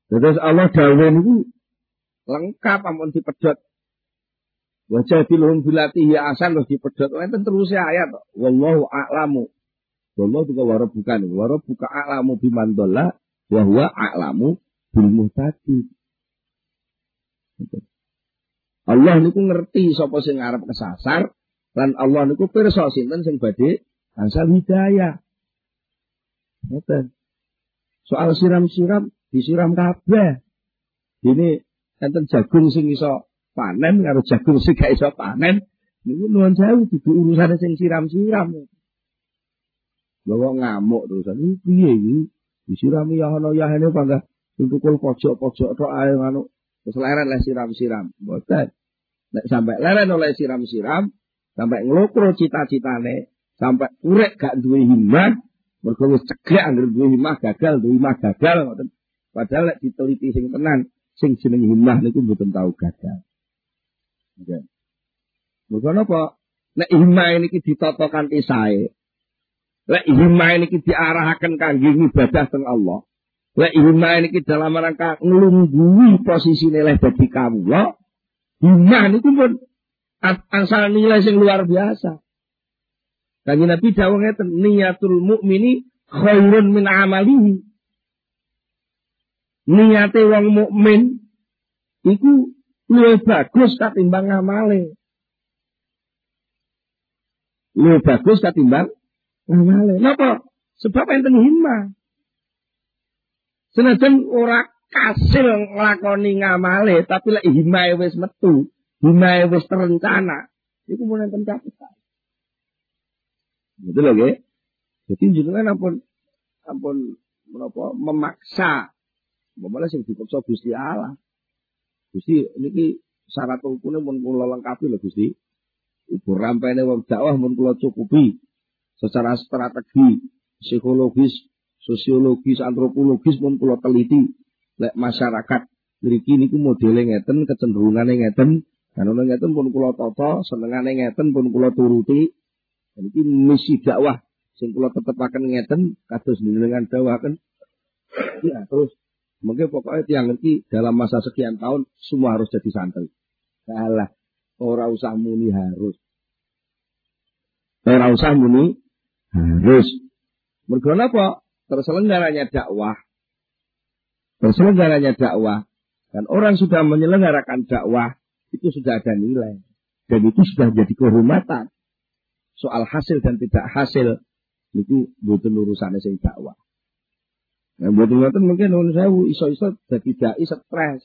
Terus Allah dawuh niku lengkap ampun dipedhot. Wa jadilhum billati hiya ahsan terus dipedhot. Enten terus ayat kok. Wallahu a'lamu. Wallahu juga warabukan. Warabuka a'lamu biman dhalla wa huwa a'lamu bil muhtadin. Allah niku ngerti sapa sing arep kesasar lan Allah niku pirsa sinten sing badhe angsal hidayah. Ngoten. Soal siram-siram disiram kabeh. Dene enten jagung sing iso panen karo jagung sing gak iso panen niku nuwun sewu dudu urusane sing siram-siram. Bawa ngamuk terusan iki piye iki disirami ya ana yahene panggah tukul pojok-pojok tok ae ngono wis leren le siram-siram. Mboten. Nek sampai leren oleh siram-siram sampai nglokro cita-citane sampai urek gak duwe himmah mergo wis ceglek anggere duwe himmah gagal ngoten. Padahal lek diteliti sing tenan sing jeneng himmah niku mboten tau gagal. Nggih. Mergo napa? Nek himmah niki ditata kanthi sae. Lek himmah niki diarahaken kangge ibadah teng Allah. Lek himmah niki dalam rangka nglungguhi posisine leh dadi kawula. Himmah niku pun asal nilai sing luar biasa. Kanjeng Nabi dawuh ngeten, niyatul mukmini khairun min amalihi. Niate wong mukmin iku luwih bagus katimbang amale. Luwih bagus katimbang amale. Napa? Sebab enten himmah. Senajan ora kasil nglakoni ngamale tapi lek himae wis metu, himae wis terencana, iku mun enten capital. Betul lho nggih. Jadi jenengan ampun menapa memaksa. Malah sing dipaksa Gusti Allah. Gusti niki syarat rukune mun kula lengkapi lho Gusti. Ibu rampene wong dakwah mun kula cukupi secara strategi, psikologis, sosiologis, antropologis mun kula teliti. Lek masyarakat mriki niku modele ngeten, kecenderungane ngeten, ana ngeten pun kula tata, senengane ngeten pun kula turuti. Niki misi dakwah sing kula tetepaken ngeten kados jenengan dawuhaken. Ya, terus mungkin pokoknya tiyang ngerti dalam masa sekian tahun semua harus jadi santri. Salah, ora usah muni harus. Ora usah muni harus. Mergo napa? Terselenggaranya dakwah dan orang sudah menyelenggarakan dakwah itu sudah ada nilai dan itu sudah jadi kehormatan. Soal hasil dan tidak hasil itu mboten urusane sing dakwah. Nah, mboten ngoten mungkin nuwun sewu iso-iso dadi dai stres.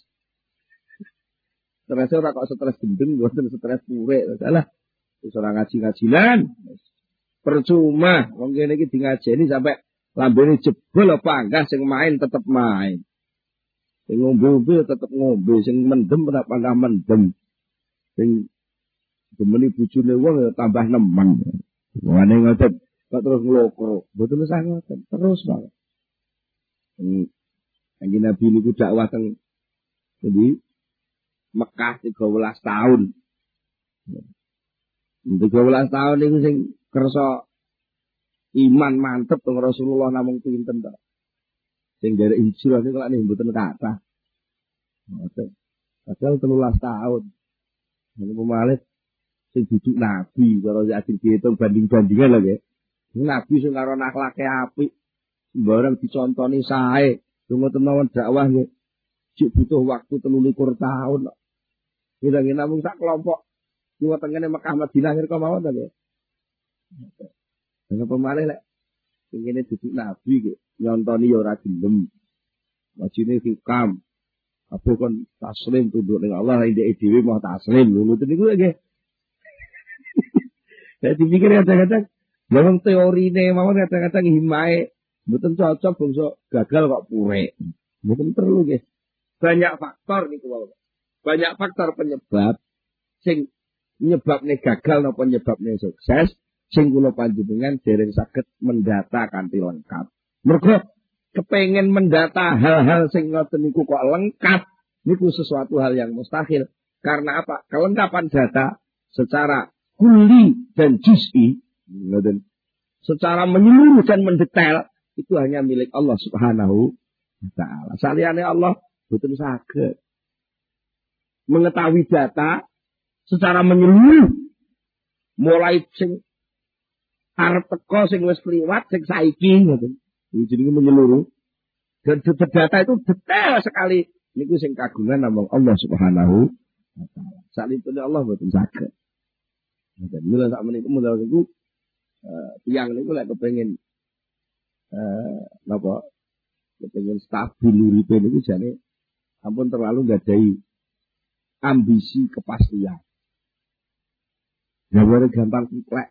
Stres ora kok stres gendeng, mboten stres purek. Salah. Wis ora ngaji-ngajilan. Percuma wong kene iki dingajeni sampai lambene jebol apa anggah sing main tetep main. Sing ngombe tetep ngombe, sing mendem ora pandang mendem. Sing demeni bojone wong ya tambah nemen. Wane ngoten kok terus nglokro. Mboten usah ngoten, terus wae. Kanjeng Nabi niku dakwah teng di Mekah 13 tahun. 13 tahun niku sing kersa iman mantep teng Rasulullah namung pinten to. Sing derek hijrah niku lak mboten kathah. Padahal 13 tahun. Niku malih sing duduk nabi karo adil diitung banding-bandingan lho nggih. Nabi sing karo akhlake apik, sembarang dicontoni sae. Ngoten mawon dakwah nggih. Cuk butuh waktu 23 tahun kok. Kira-kira namung sak kelompok kiwa tengene Mekah Madinah kira mawon to nggih. Dengan pemalih lek ngene duduk nabi nggih, nyontoni ya ora gelem. Wajine hikam. Apa kon taslim tunduk ning Allah ndek dhewe mau taslim. Ngoten niku nggih. Saya dipikir kadang-kadang wong teorine mawon kadang-kadang himae mboten cocok bangsa gagal kok purek. Mboten perlu nggih. Banyak faktor niku wae. Banyak faktor penyebab sing nyebabne gagal napa nyebabne sukses sing kula panjenengan dereng saged mendata kanthi lengkap. Mergo kepengin mendata hal-hal sing ngoten niku kok lengkap niku sesuatu hal yang mustahil. Karena apa? Kelengkapan data secara kulli dan juz'i, secara menyeluruh dan mendetail itu hanya milik Allah Subhanahu wa taala. Saliyane Allah Boten saged. Mengetahui data secara menyeluruh. Mulai sing arep teko sing wis kliwat sing saiki ngoten. Iki jenenge menyeluruh. Dan data itu detail sekali. Niku sing kagungan namung Allah Subhanahu wa taala. Salipun Allah boten saged. Dan mula sak menika mula niku tiyang niku lek kepengin napa kepengin stabil uripe niku jane ampun terlalu nggadahi ambisi kepastian. Gaware gampang kuklek.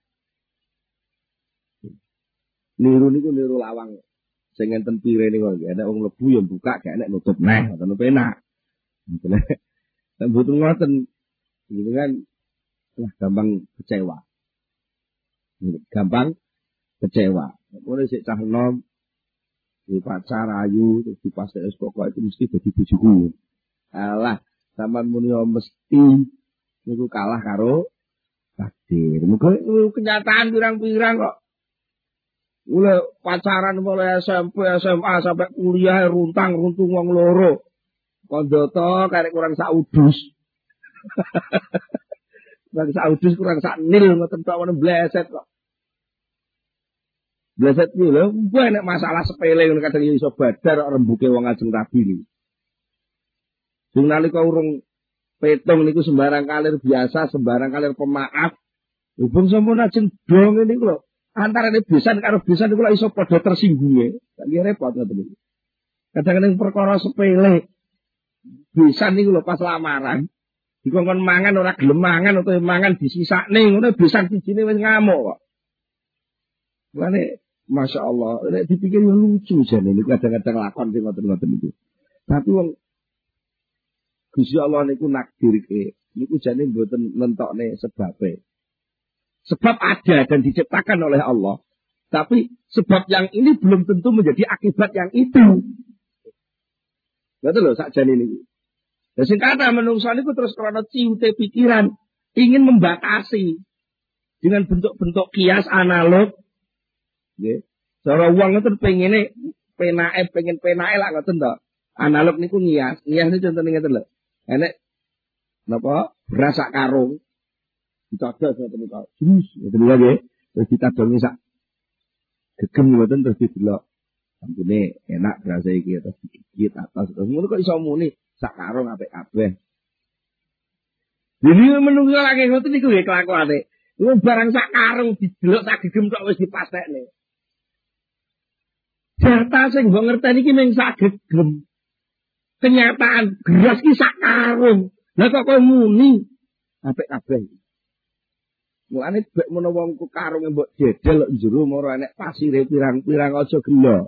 Niru niku niru lawang sing enten pire niku enek wong mlebu ya buka gak enek nutup neh ngoten penak. Nek mboten ngoten iki kan gampang kecewa. Gampang kecewa. Mulai sik cah enom di pacar ayu terus dipastek es pokok itu mesti dadi bojoku. Alah, sampean muni mesti niku kalah karo takdir. Muga kenyataan pirang-pirang kok. Mulai pacaran mulai SMP, SMA sampai kuliah runtang-runtung wong loro. Kondoto karek kurang sak udus. Kurang sak udus kurang sak nil ngoten tok ana bleset kok. Bleset iki lho, banyak masalah sepele ngono kadang iso badar kok rembuke wong ajeng rabi niku. Sing nalika urung petung niku sembarang kalir biasa, sembarang kalir pemaaf. Hubung sampun ajeng dong niku lho. Antarane besan karo besan niku lho iso padha tersinggung. Lagi repot ngoten niku. Kadang-kadang perkara sepele. Besan niku lho pas lamaran. Dikongkon mangan ora gelem mangan utawa mangan disisakne ngono besan sijine wis ngamuk kok. Lane Masya Allah, nek dipikir yo lucu jane niku kadang-kadang lakon sing ngoten-ngoten niku. Tapi wong Gusti Allah niku nakdirke, niku jane mboten nentokne sebabe. Sebab ada dan diciptakan oleh Allah. Tapi sebab yang ini belum tentu menjadi akibat yang itu. Betul lho sakjane niku. Lah sing kata menungso niku terus karena ciute pikiran ingin membatasi dengan bentuk-bentuk kias analog. Nggih. Cara wong ngoten pengene penake pengen penake lak ngoten to. Analog niku ngias. Ngias niku contone ngeten lho. Enek napa beras sak karung. Dicocok ngoten niku. Jus ngoten nggih. Terus ditadongi sak gegem ngoten terus didelok. Sampune enak beras iki terus dikit atas. Terus ngono kok iso muni sak karung apik kabeh. Jadi menungso lagi ngoten niku nggih kelakuane. Wong barang sak karung didelok sak gegem tok wis dipastekne. Data sing mbok ngerteni iki mung sak gegem. Kenyataan beras ki sak karung. Lah kok kowe muni apik kabeh. Mulane bek menawa wong karung mbok dedel njero moro enek pasire pirang-pirang aja gelo.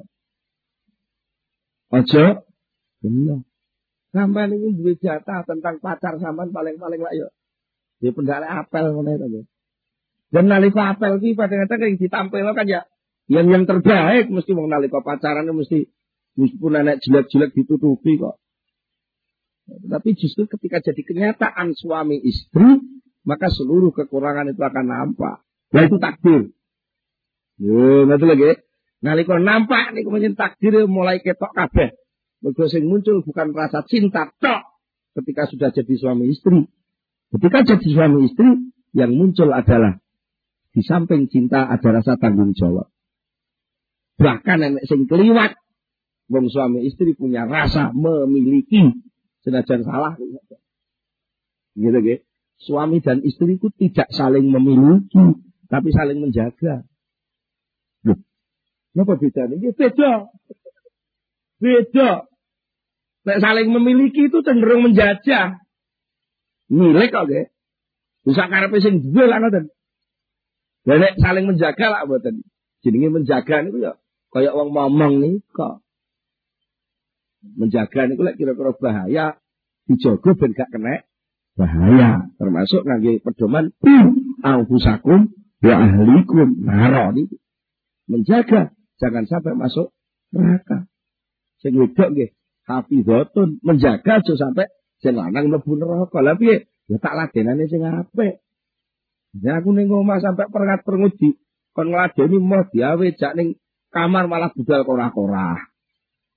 Aja gelo. Sampeyan iki duwe data tentang pacar sampean paling-paling lak yo. Ya pendale apel ngene to. Dan nalika apel ki kadang-kadang ditampil kan ya yang terbaik mesti wong nalika pacaran mesti meskipun anak jelek-jelek ditutupi kok. Tapi justru ketika jadi kenyataan suami istri, maka seluruh kekurangan itu akan nampak. Nah itu takdir. Yo, nanti lagi. Nalika nampak niku menyen takdir mulai ketok kabeh. Mergo sing muncul bukan rasa cinta tok ketika sudah jadi suami istri. Ketika jadi suami istri yang muncul adalah di samping cinta ada rasa tanggung jawab. Bahkan nenek sing keliwat, wong suami istri punya rasa memiliki, senajan salah. Gitu gitu. Suami dan istri itu tidak saling memiliki, tapi saling menjaga. Loh, apa bedanya? Ini beda. Beda. Nek saling memiliki itu cenderung menjajah. Milik kok, nggih. Bisa karepe sing duwe lah ngoten. Lah nek saling menjaga lah mboten. Jenenge menjaga niku ya kaya wong momong niku. Menjaga niku lek kira-kira bahaya dijaga ben gak kena bahaya. Termasuk ngangge pedoman anfusakum wa ahlikum naro niku. Menjaga jangan sampai masuk neraka. Sing wedok nggih hafizatun menjaga aja sampai sing lanang mlebu neraka. Lah piye? Ya tak ladenane sing apik. Ya aku ning omah sampai perengat-perengut di kon ngladeni moh diawe jak ning kamar malah budal korah-korah.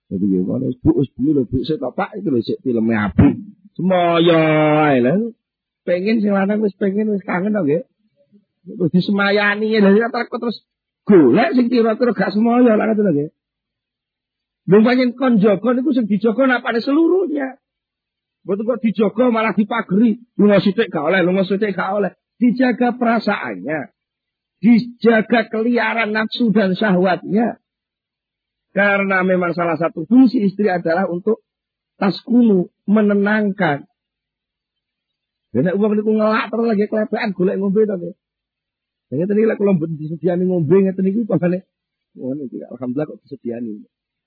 Jadi ya ngono wis bu sik Pak itu lho sik filme apik. Semoyo ae lho. Pengen sing lanang wis kangen to nggih. Wis disemayani lha takut terus golek sing kira-kira gak semoyo lha ngono nggih. Lho pancen kon jaga niku sing dijaga napane seluruhnya. Betul kok dijaga malah dipageri. Lunga sithik gak oleh. Dijaga perasaannya. Dijaga keliaran nafsu dan syahwatnya. Karena memang salah satu fungsi istri adalah untuk taskunu, menenangkan. Nek wong niku ngelak terus lagi klepekan golek ngombe to nggih. Nek tadi lek kula mboten disediani ngombe ngeten niku pangane ngono iki alhamdulillah kok disediani.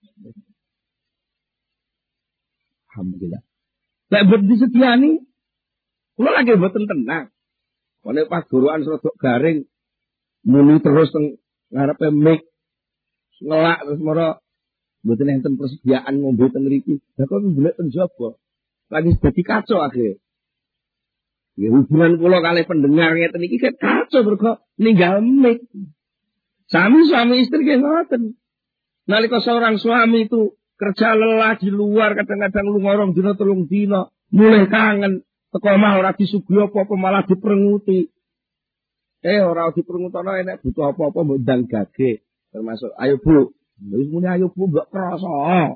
Alhamdulillah. Lek mboten disediani kula lagi mboten tenang. Nek pas guruan rodok garing muni terus teng ngarepe mik ngelak terus mara mboten enten persediaan ngombe teng mriki. Lah kok golek teng jaba. Lagi dadi kacau akhirnya. Ya, hubungan kula kali pendengar ngeten iki kan kacau mergo ninggal mik. Suami istri ki ngoten. Nalika seorang suami itu kerja lelah di luar kadang-kadang lunga 2 dina 3 dina, mulai kangen, teko omah ora disuguhi apa-apa malah diperenguti. Ora diperengutno enek butuh apa-apa mbok ndang gage. Termasuk ayo Bu. Wis muni ayo Bu mbok krasa.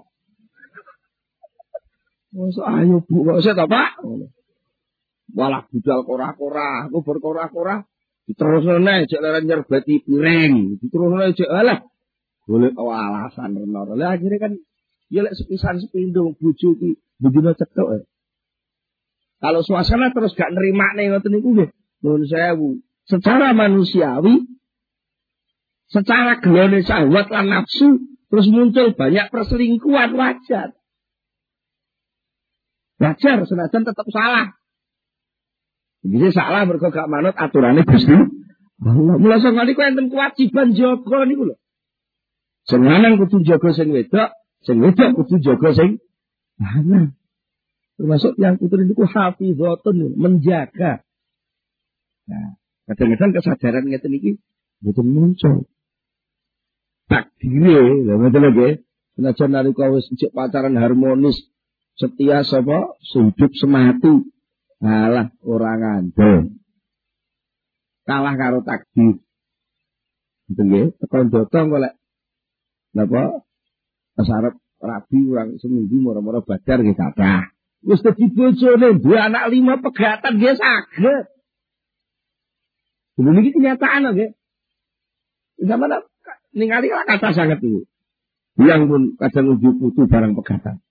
Mosok ayo Bu kok sik to Pak. Walah budal kora-kora, aku berkora-kora, diterusno nek jek leren nyerbati piring, diterusno jek alah. Golek alasan reno. Lah akhire kan ya lek sepisan sepindho bojo ki bendina cetok. Kalau suasana terus gak nerimane ngoten niku nggih. Nuwun sewu. Secara manusiawi, secara gelone syahwat lan nafsu terus muncul banyak perselingkuhan wajar. Wajar senajan tetap salah. Jadi salah mergo gak manut aturane Gusti Allah. Mula sakniki kok enten kewajiban jaga niku lho. Sing lanang kudu jaga sing wedok kudu jaga sing lanang. Termasuk yang putri niku hafizatun, menjaga. Nah, kadang-kadang kesadaran ngeten iki mboten muncul. Takdire lho ngoten lho nggih. Senajan nalika wis cek pacaran harmonis, setia sapa hidup semati. Alah ora ngandel. Kalah karo takdir. Gitu nggih, tekan dotong kok lek napa asarep rabi urang seminggu moro-moro badar nggih kathah. Wis dadi bojone duwe anak 5 pegatan nggih saged. Dulu niki kenyataan nggih. Zaman ningali kata sangat itu. Yang pun kadang ujuk putu barang pegatan.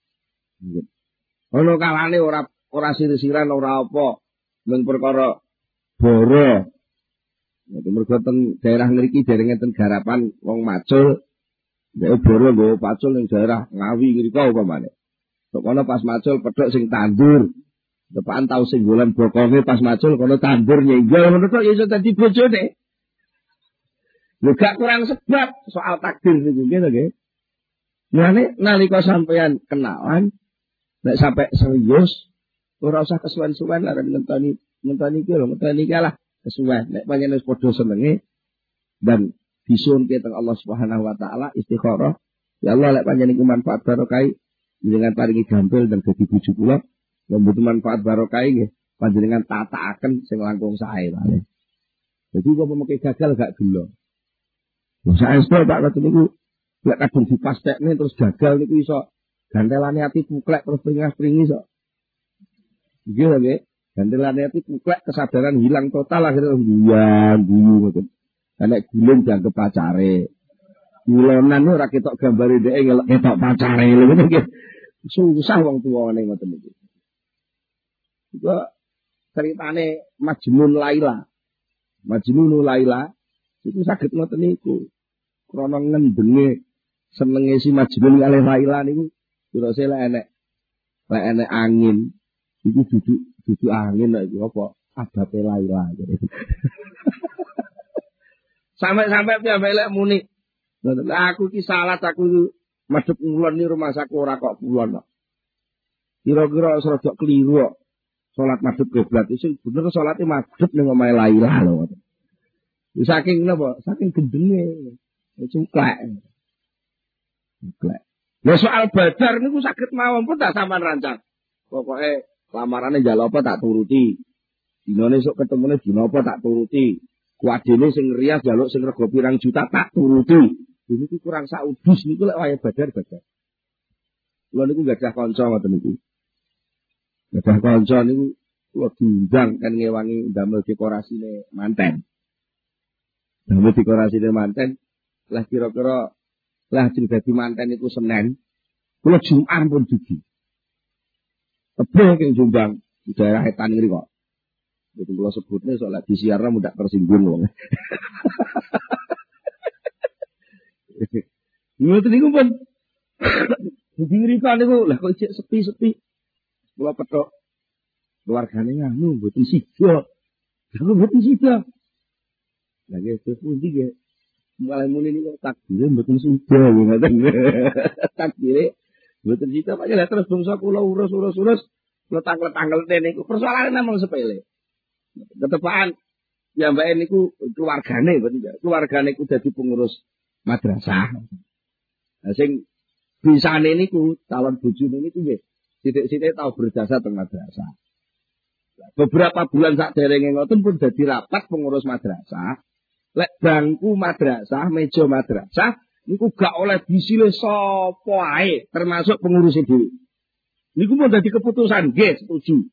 Ono kalane ora sirisiran ora apa men perkara boro. Nek mergo teng daerah mriki dereng enten garapan wong macul. Nek boro nggo pacul ning daerah Ngawi ngrika upamane. Tok kono pas macul pedhok sing tandur. Depan tau sing golan bokonge pas macul kono tandur nyenggol ngono tok iso dadi bojone. Lho gak kurang sebab soal takdir niku nggih. Mulane nalika sampeyan kenalan nek sampai serius ora usah kesuwen-suwen lah ngenteni iki lho, ngenteni iki lah kesuwen. Nek panjenengan wis padha senenge dan disunke teng Allah Subhanahu wa taala istikharah, ya Allah lek panjenengan iku manfaat barokah dengan paringi gampil dan dadi bojo kula, mboten manfaat barokah nggih panjenengan tataaken sing langkung sae wae. Dadi kok pemeke gagal gak gelo. Wong saestu Pak ngoten niku lek kadung dipastekne terus gagal niku iso gantelane ati puklek terus pringis-pringis kok. Nggih nggih. Gantelane ati puklek kesadaran hilang total akhirnya guyu ngoten. Nek gulung dianggep pacare. Gulonan ora ketok gambare dhek ngelek ketok pacare lho ngoten nggih. Susah wong tuwane ngoten niku. Iku ceritane Majnun Laila. Majnun Laila itu saged ngoten niku. Krana ngendenge senenge si Majnun kalih Laila niku kira-kira lek enek angin iku duduk angin lek apa adabe Laila. Sampai piyambake muni. Aku ki salah aku madhep ngulon ni rumah saku ora kok kulon kok. Kira-kira serodok keliru kok. Salat madhep kiblat sing bener salate madhep ning omahe Laila lho. Saking napa? Saking gendenge. Cuklek. Lah soal Badar niku saged mawon pun tak sampean rancang. Pokoke lamarane njaluk apa tak turuti. Dinane sok ketemune dina apa tak turuti. Kuadene sing rias njaluk sing rega pirang juta tak turuti. Ini kurang saudus niku lek wayah Badar. Kula niku gadah kanca ngoten niku. Gadah kanca niku kula diundang kan ngewangi ndamel dekorasine manten. Ndamel dekorasine manten lah kira-kira lah sing dadi manten iku Senin. Kula Jumat pun dugi. Tebih king Jombang, di daerah Etan ngri kok. Itu kula sebutne soalnya disiarna mudah tersinggung wong. Ngoten niku pun di ngrika niku lah kok cek sepi-sepi. Kula petok keluargane nganu mboten sida. Lha mboten sida. Lah nggih terus pundi nggih. Mulai muni niku takdire mboten sida ngoten. Takdire mboten sida Pak ya terus bangsa kula urus letang-letang niku persoalane namung sepele. Ketepaan ya mbak niku keluargane keluargane ku dadi pengurus madrasah. Nah sing bisane niku calon bojone niku nggih sithik-sithik tau berjasa teng madrasah. Beberapa bulan saderenge ngoten pun dadi rapat pengurus madrasah. Lek bangku madrasah, meja madrasah niku gak oleh disile sapa ae termasuk pengurus dhewe. Niku pun dadi keputusan nggih setuju.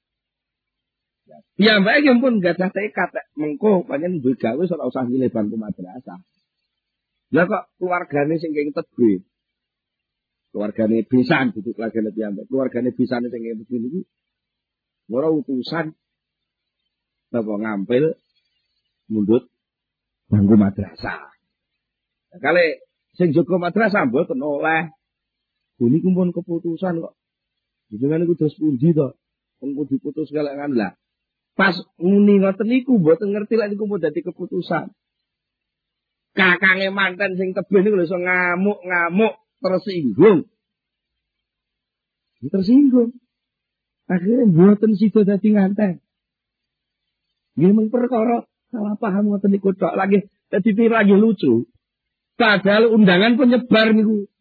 Ya mbak iki pun gadah tekad mengko pancen duwe gawe ora usah milih bangku madrasah. Lah kok keluargane sing kenging tebih. Keluargane pisan dudu keluargane piyambak. Keluargane pisane sing kenging tebih niku ora utusan napa ngampil mundut bangku madrasah. Nah, kali sing jaga madrasah mboten oleh. Niku pun keputusan kok. Jenengan niku terus pundi to? Wong diputus kalek kan lah. Pas muni ngoten niku mboten ngerti lek niku pun dadi keputusan. Kakange manten sing tebih niku lho iso ngamuk-ngamuk tersinggung. Tersinggung. Akhirnya mboten sida dadi nganten. Nggih mung perkara salah paham ngoten niku tok lagi dadi lagi lucu. Padahal undangan pun nyebar niku.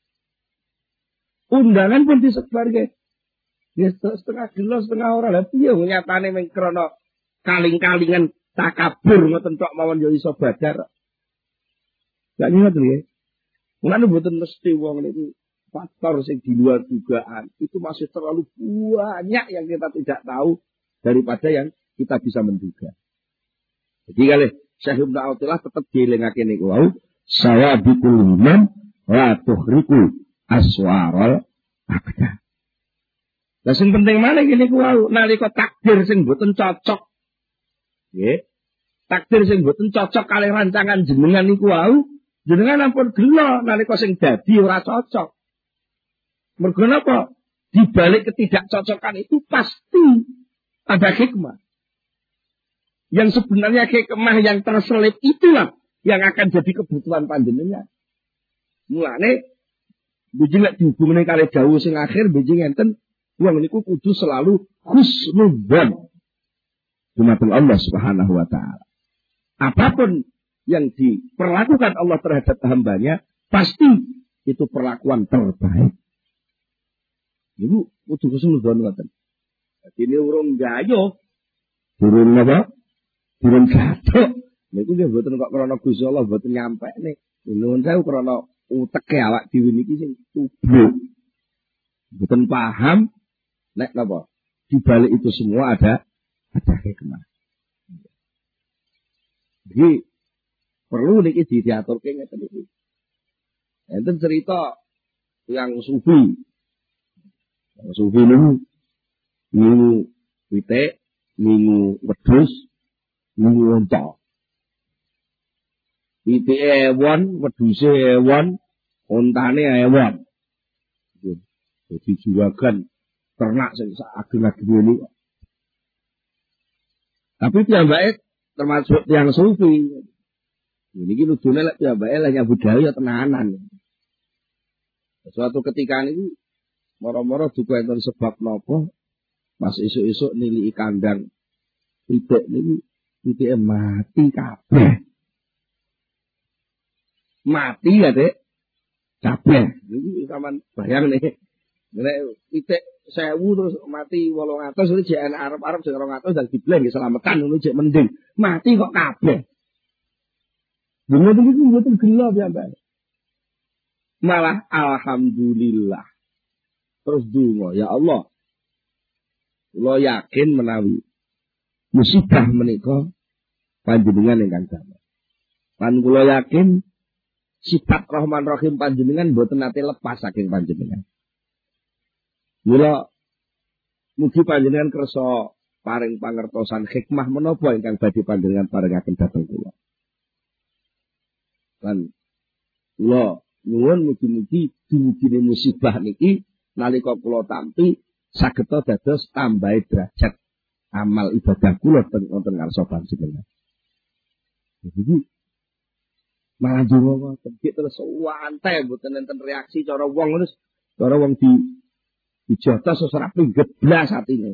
Undangan pun disebar nggih. Ya setengah gelas setengah ora lha piye nyatane mung krana kaling-kalingan takabur ngoten tok mawon ya iso Badar. Gak ngoten nggih. Mulane mboten mesti wong niku faktor sing di luar dugaan itu masih terlalu banyak yang kita tidak tahu daripada yang kita bisa menduga. Jadi kali Syekh Ibnu Athaillah tetap dielingake niku wau sawabikul iman la tuhriku aswaral abda. Lah sing penting maneh iki niku wau nalika takdir sing mboten cocok. Nggih. Takdir sing mboten cocok kalih rancangan jenengan niku wau, jenengan ampun gelo nalika sing dadi ora cocok. Mergo napa? Di balik ketidakcocokan itu pasti ada hikmah. Yang sebenarnya hikmah yang terselip itulah yang akan jadi kebutuhan panjenengan. Mulane bijing lek dihubungane kali dawuh sing akhir bijing enten wong niku kudu selalu husnudzon dumateng Allah Subhanahu wa taala. Apapun yang diperlakukan Allah terhadap hambanya pasti itu perlakuan terbaik. Ibu kudu husnudzon ngoten. Dene urung gayo durung napa? Durung gathuk. Niku nggih mboten kok krana Gusti Allah mboten nyampekne. Nuwun sewu krana uteke awak dhewe niki sing tubruk. Mboten paham nek napa? Di balik itu semua ada hikmah. Jadi perlu niki diaturke ngeten iki. Enten cerita yang sufi. Yang sufi niku ningu pitik, ningu wedhus, ningu unta. Pitike ewon, wedhuse ewon, untane ewon. Jadi juragan ternak sing ageng-ageng ini. Tapi piyambake termasuk yang sufi. Ini ki ludune lek piyambake lek budaya tenanan. Suatu ketika niku moro-moro duku enten sebab napa pas esuk-esuk niliki kandang pitik niku pitike mati kabeh. Mati ya, Dek. kabeh. Iki sampean bayang nek titik 1000 terus mati 800 iki jek Arab-Arab sing 200 dal dibleh nggih slametan ngono jek mending. Mati kok kabeh. Dene iki mboten gelo ya, Mbak. Malah alhamdulillah. Terus donga, ya Allah. Kula yakin menawi musibah menika panjenengan ingkang damel. Lan kula yakin sifat Rahman Rahim panjenengan mboten nate lepas saking panjenengan. Mula mugi panjenengan kersa paring pangertosan hikmah menapa ingkang badhe panjenengan paringaken dhateng kula. Lan kula nyuwun mugi-mugi dumugine musibah niki nalika kula tampi saged dados tambahe derajat amal ibadah kula wonten ngarsa panjenengan. Jadi malah donga terus santai mboten enten reaksi cara wong terus cara wong dijotos ora pinggeblas atine.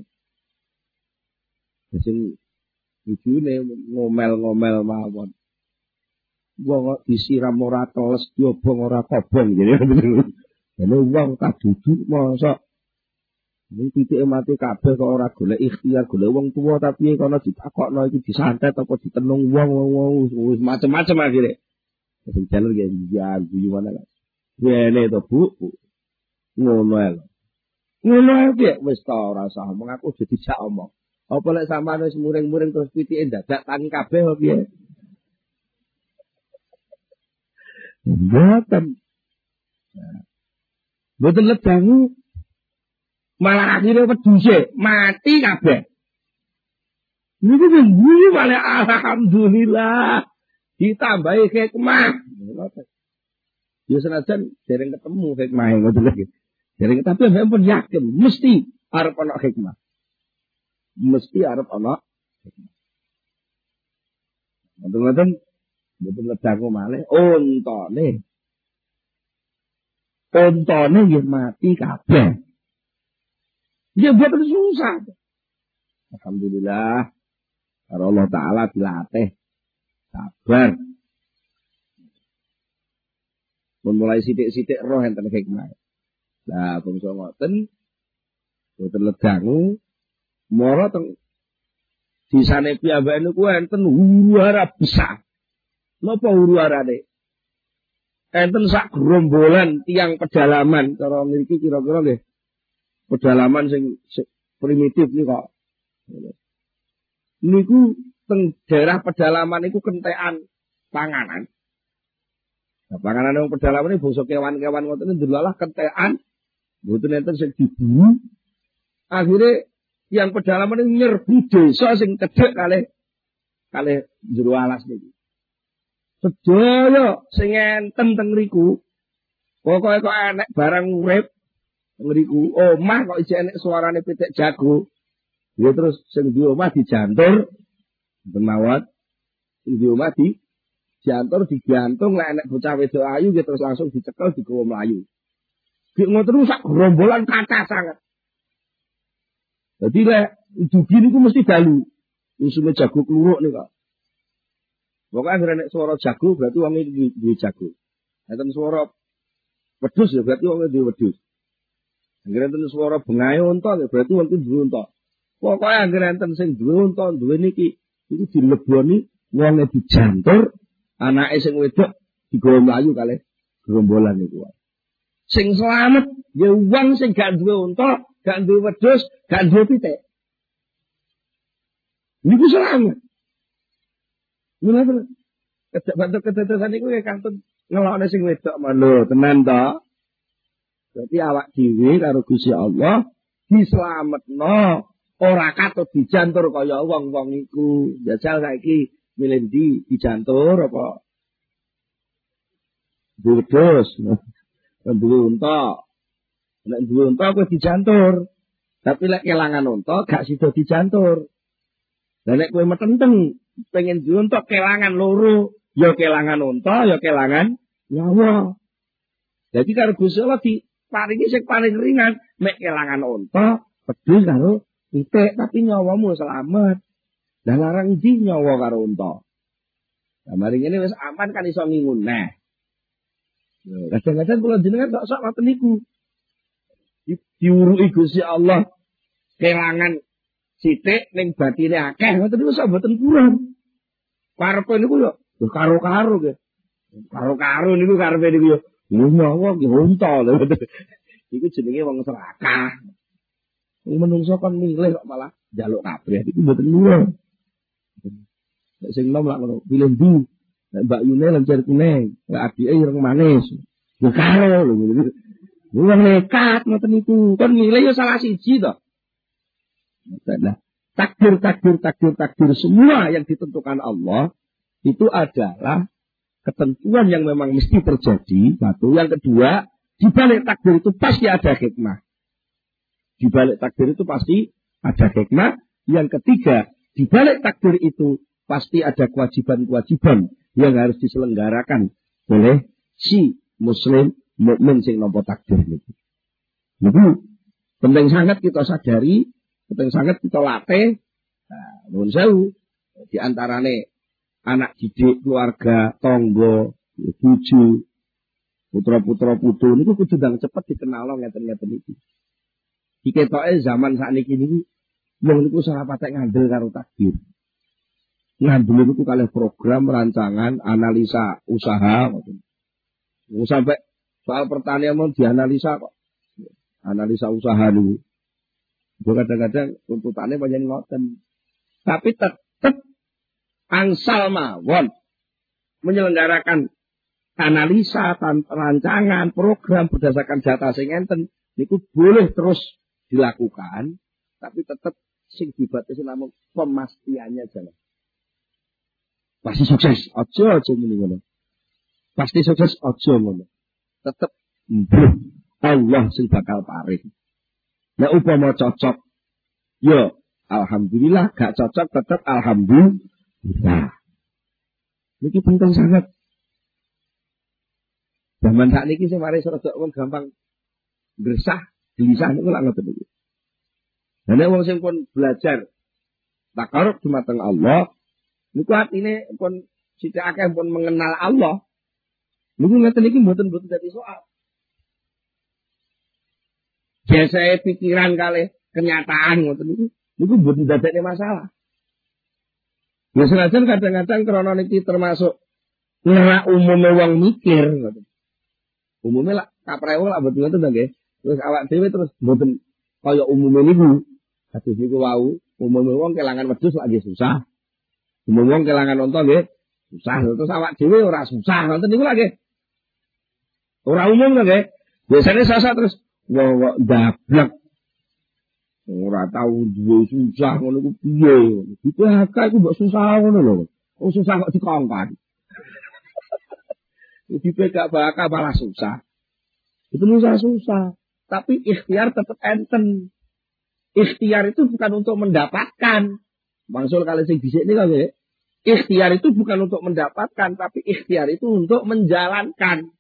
Sing bojone ngomel-ngomel mawon. Wong disiram ora teles diobong ora kobong jane. Dene wong tak duduk mosok ning titike mati kabeh kok ora golek ikhtiar golek wong tuwa tapi kono ditakokno iki disantet apa ditenung wong wis macem-macem akhire. Sing jalur ya guyu mana lah. Wene to Bu. Ngono ae. Ngono ae wis ta ora usah omong aku aja dijak omong. Apa lek sampean wis muring-muring terus pitike dadak tangi kabeh apa piye? Mboten. Mboten ledangu malah akhirnya wedhuse mati kabeh. Niku nggih malah alhamdulillah ditambahi hikmah. Ya senajan dereng ketemu hikmahe ngoten lho. Dereng tapi ampun yakin mesti arep ana hikmah. Mesti arep ana hikmah. Ngoten-ngoten mboten ledangu malih ontone nggih mati kabeh. Ya mboten susah. Alhamdulillah karo Allah taala dilatih sabar. Memulai sithik-sithik roh enten hikmah. Lah bangsa ngoten boten ledangu mara teng disane piyambake niku enten huru-hara besar. Napa huru-harane? Enten sak gerombolan tiang pedalaman cara mriki kira-kira nggih. Pedalaman sing primitif niku kok. Niku teng daerah pedalaman niku kentekan panganan. Nah, panganan wong pedalaman iki bangsa kewan-kewan ngoten ndelalah kentekan mboten enten sing diburu. Akhire yang pedalaman iki nyerbu desa sing cedhek kalih jero alas niki. Sedaya sing enten teng mriku pokoke kok enek barang urip ngriku omah kok isih enek suarane pitik jago. Ya terus sing di omah dijantur mawon sing di omah dijantur digantung lek enek bocah wedok ayu ya terus langsung dicekel digawa mlayu. Nek ngoten sak gerombolan kathah sanget. Dadi lek dugi niku mesti dalu. Usume jago kluruk niku kok. Pokoke anggere nek swara jago berarti wong iki duwe jago. Nek swara wedhus ya berarti wong duwe wedhus. Anggere enten swara bengahe unta ya berarti wong iki duwe unta. Pokoke anggere enten sing duwe unta duwe niki iku dileboni wonge dijantur, anake sing wedok digawa mlayu kalih gerombolan niku. Sing slamet ya wong sing gak duwe unta, gak duwe wedhus, gak duwe pitik. Niku slamet. Ngono kedadosan niku ya kantun ngelokne sing wedok lho, tenan to. Berarti awak dhewe karo Gusti Allah dislametno, ora katut dijantur kaya wong-wong iku. Jajal saiki milih ndi dijantur apa wedhus, duwe unta. Nek duwe unta kuwi dijantur. Tapi lek kelangan unta gak sida dijantur. Lah nek kowe metenteng pengen duwe unta kelangan loro, ya kelangan unta, ya kelangan nyawa. Jadi karo Gusti Allah diparingi sing paling ringan, mek kelangan unta, pedhus karo pitik, tapi nyawamu selamat. Lah larang ndi nyawa karo unta? Lah mari ngene wis aman kan iso ngingun. Nah. Kadang-kadang kula jenengan tak sak ngoten niku. Diuruki Gusti Allah kelangan sithik ning batine akeh ngoten niku sak mboten kurang. Karepe niku yo karo-karo nggih. Karo-karo niku karepe niku yo nyawa nggih unta lho. Iku jenenge wong serakah. Wong menungso kon milih kok malah njaluk kabeh iku mboten kurang. Nek sing nom lak ngono, pilih ndi? Nek Mbak Yune lencer kuning, nek adike ireng manis. Yo karo lho. Wong nekat ngoten niku. Kon milih yo salah siji to. Nah, takdir semua yang ditentukan Allah itu adalah ketentuan yang memang mesti terjadi. Satu, yang kedua, di balik takdir itu pasti ada hikmah. Di balik takdir itu pasti ada hikmah. Yang ketiga, di balik takdir itu pasti ada kewajiban-kewajiban yang harus diselenggarakan oleh si muslim mukmin sing nampa takdir niku. Niku penting sangat kita sadari, penting sangat kita latih. Nah, nuwun sewu di antarane anak didik, keluarga, tangga, bojo, putra-putra putu niku kudu ndang cepet dikenal ngeten-ngeten iki. Diketoke zaman sakniki niku wong niku salah patek ngandel karo takdir. Ngandel niku kalih program, rancangan, analisa usaha ngoten. Sampai soal pertanian mau dianalisa kok. Analisa usaha niku. Kadang-kadang tuntutannya banyak ngoten. Tapi tetap angsal mawon menyelenggarakan analisa, rancangan, program berdasarkan data sing enten niku boleh terus dilakukan, tapi tetap sing dibatasi namung pemastiannya jalan. Pasti sukses, aja ngono. Pasti sukses aja ngono. Tetap Allah sing bakal paring. Nek upama cocok, yo alhamdulillah, gak cocok tetap alhamdulillah. Niki penting sangat. Zaman sakniki sing mari rada wong gampang gresah, gelisah niku lak ngoten niku. Lah nek wong sing pun belajar takarrub dumateng Allah, niku atine pun sithik akeh pun mengenal Allah. Niku ngoten iki mboten dadi soal. Biasanya pikiran kali kenyataan ngoten niku mboten dadekne masalah. Ya senajan kadang-kadang krana niki termasuk ora umume wong mikir ngoten. Umume lak kaprewo lak mboten ngoten nggih. Terus awak dhewe terus mboten kaya umume niku. Kados niku wau, umume wong kelangan wedhus lagi susah. Umume wong kelangan unta nggih susah. Terus awak dhewe ora susah ngoten niku lagi. Ora umum nggih. Biasane sasa terus wong dablek ora tau duwe susah ngono ku piye diphk iku mbok susah ngono lho kok susah kok dikongkon diphk bakal malah susah itu susah tapi ikhtiar tetap enten ikhtiar itu bukan untuk mendapatkan maksud kali sing dhisik niku nggih ikhtiar itu bukan untuk mendapatkan tapi ikhtiar itu untuk menjalankan.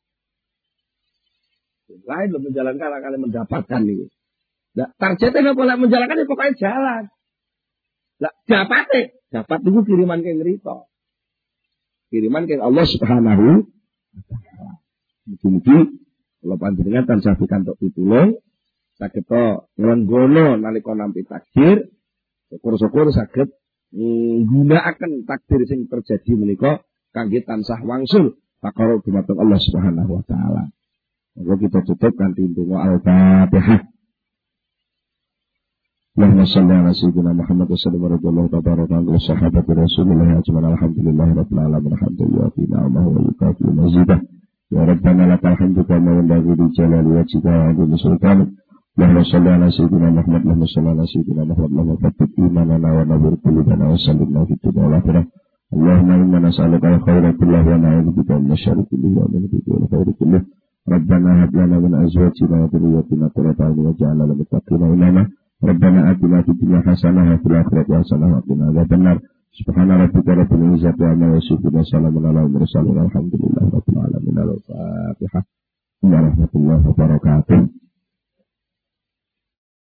Lain loh menjalankan kali mendapatkan itu. Nah, targetnya boleh menjalankan ya pokoknya jalan. Nah, dapat itu kiriman ke ngerito. Kiriman ke Allah Subhanahu wa taala. Mugi-mugi kula panjenengan tansah pikantuk pitulung saged nglenggono nalika nampi takdir. Syukur-syukur saged nggunakaken takdir sing terjadi menika kangge tansah wangsul takarrub dumateng Allah Subhanahu wa taala. Kalau kita tutup kanthi donga Al-Fatihah. Allahumma shalli ala sayyidina Muhammad wa sallim radhiyallahu tabaraka wa sahabati Rasulillah ajma'in alhamdulillahirabbil alamin hamdan fi ni'amahu wa yukafi mazidah. Ya Rabbana lakal hamdu kama yanbaghi li jalali wajhika wa 'azimi sultanik. Allahumma shalli ala sayyidina Muhammad wa sallim ala sayyidina Muhammad wa fattih imanana wa nawwir qulubana wa sallimna fid dunya wal akhirah. Allahumma inna nas'aluka al-khayra kullahu wa na'udzubika min syarri kullihi wa min al-khayri kullihi. ربنا هب لنا من أزواجنا وذرياتنا قرة أعين واجعلنا للمتقين إماما ربنا آتنا في الدنيا حسنة وفي الآخرة حسنة وقنا عذاب النار سبحان ربك رب العزة عما يصفون وسلام على المرسلين والحمد لله رب العالمين. الفاتحة ورحمة الله وبركاته.